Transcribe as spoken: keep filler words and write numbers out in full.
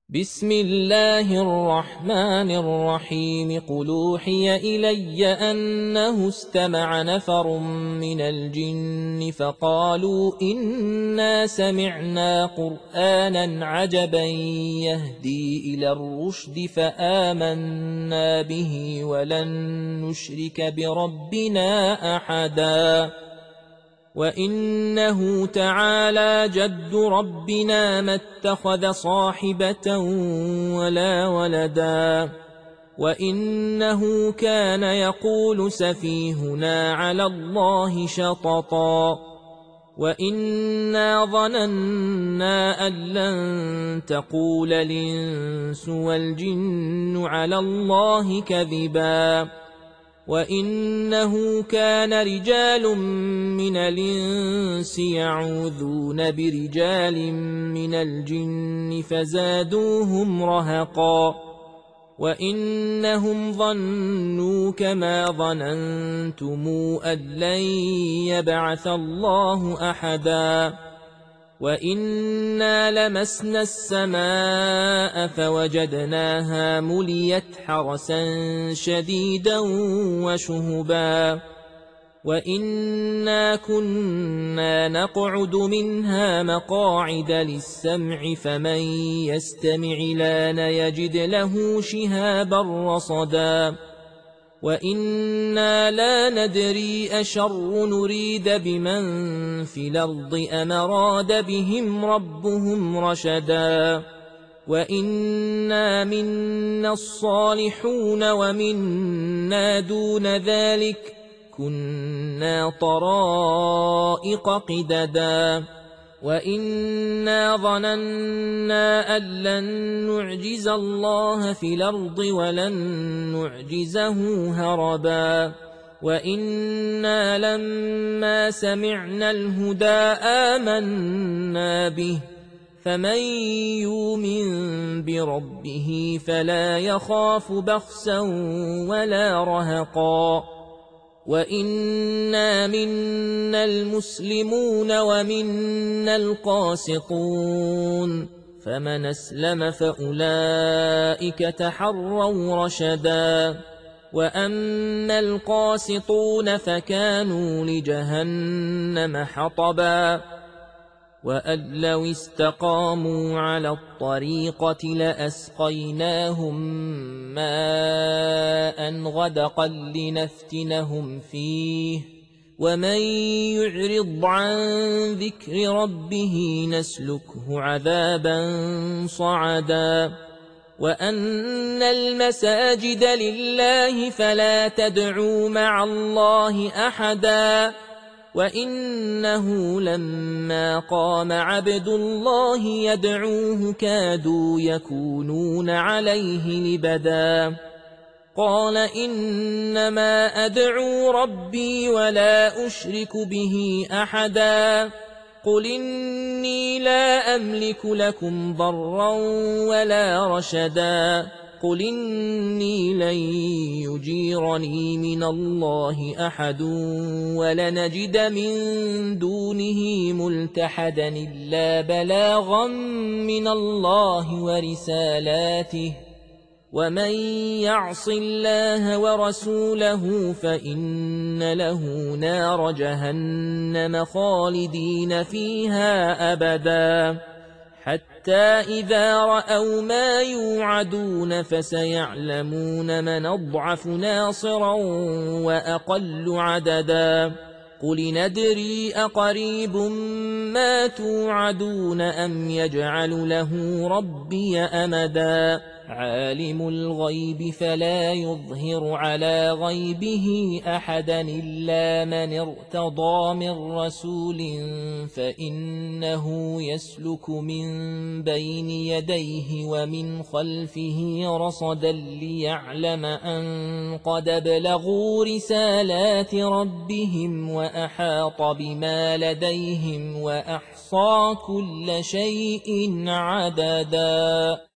بسم الله الرحمن الرحيم قل أوحي إلي أنه استمع نفر من الجن فقالوا إنا سمعنا قرآنا عجبا يهدي إلى الرشد فآمنا به ولن نشرك بربنا أحدا وإنه تعالى جد ربنا ما اتخذ صاحبة ولا ولدا وإنه كان يقول سفيهنا على الله شططا وإنا ظننا أن لن تقول الإنس والجن على الله كذبا وإنه كان رجال من الإنس يعوذون برجال من الجن فزادوهم رهقا وإنهم ظنوا كما ظننتم أن لن يبعث الله أحدا وإنا لمسنا السماء فوجدناها مليت حرسا شديدا وشهبا وإنا كنا نقعد منها مقاعد للسمع فمن يستمع لان يجد له شهابا رصدا وإنا لا ندري أشر نريد بمن في الأرض أم أراد بهم ربهم رشدا وإنا منا الصالحون ومنا دون ذلك كنا طرائق قددا وإنا ظننا أن لن نعجز الله في الأرض ولن نعجزه هربا وإنا لما سمعنا الهدى آمنا به فمن يؤمن بربه فلا يخاف بخسا ولا رهقا وإنا منا المسلمون ومنا القاسطون فمن أسلم فأولئك تحروا رشدا وأما القاسطون فكانوا لجهنم حطبا وأن لو استقاموا على الطريقة لأسقيناهم ماء غدقا لنفتنهم فيه ومن يعرض عن ذكر ربه نسلكه عذابا صعدا وأن المساجد لله فلا تدعوا مع الله أحدا وإنه لما قام عبد الله يدعوه كادوا يكونون عليه لبدا قال إنما أدعو ربي ولا أشرك به أحدا قل إني لا أملك لكم ضرا ولا رشدا قل إني لن يجيرني من الله أحد ولنجد من دونه ملتحدا إلا بلاغا من الله ورسالاته ومن يعص الله ورسوله فإن له نار جهنم خالدين فيها أبدا حتى إذا رأوا ما يوعدون فسيعلمون من أضعف ناصرا وأقل عددا قل ندري أقريب ما توعدون أم يجعل له ربي أمدا عالم الغيب فلا يظهر على غيبه أحدا إلا من ارتضى من رسول فإنه يسلك من بين يديه ومن خلفه رصدا ليعلم أن قد بلغوا رسالات ربهم وأحاط بما لديهم وأحصى كل شيء عددا.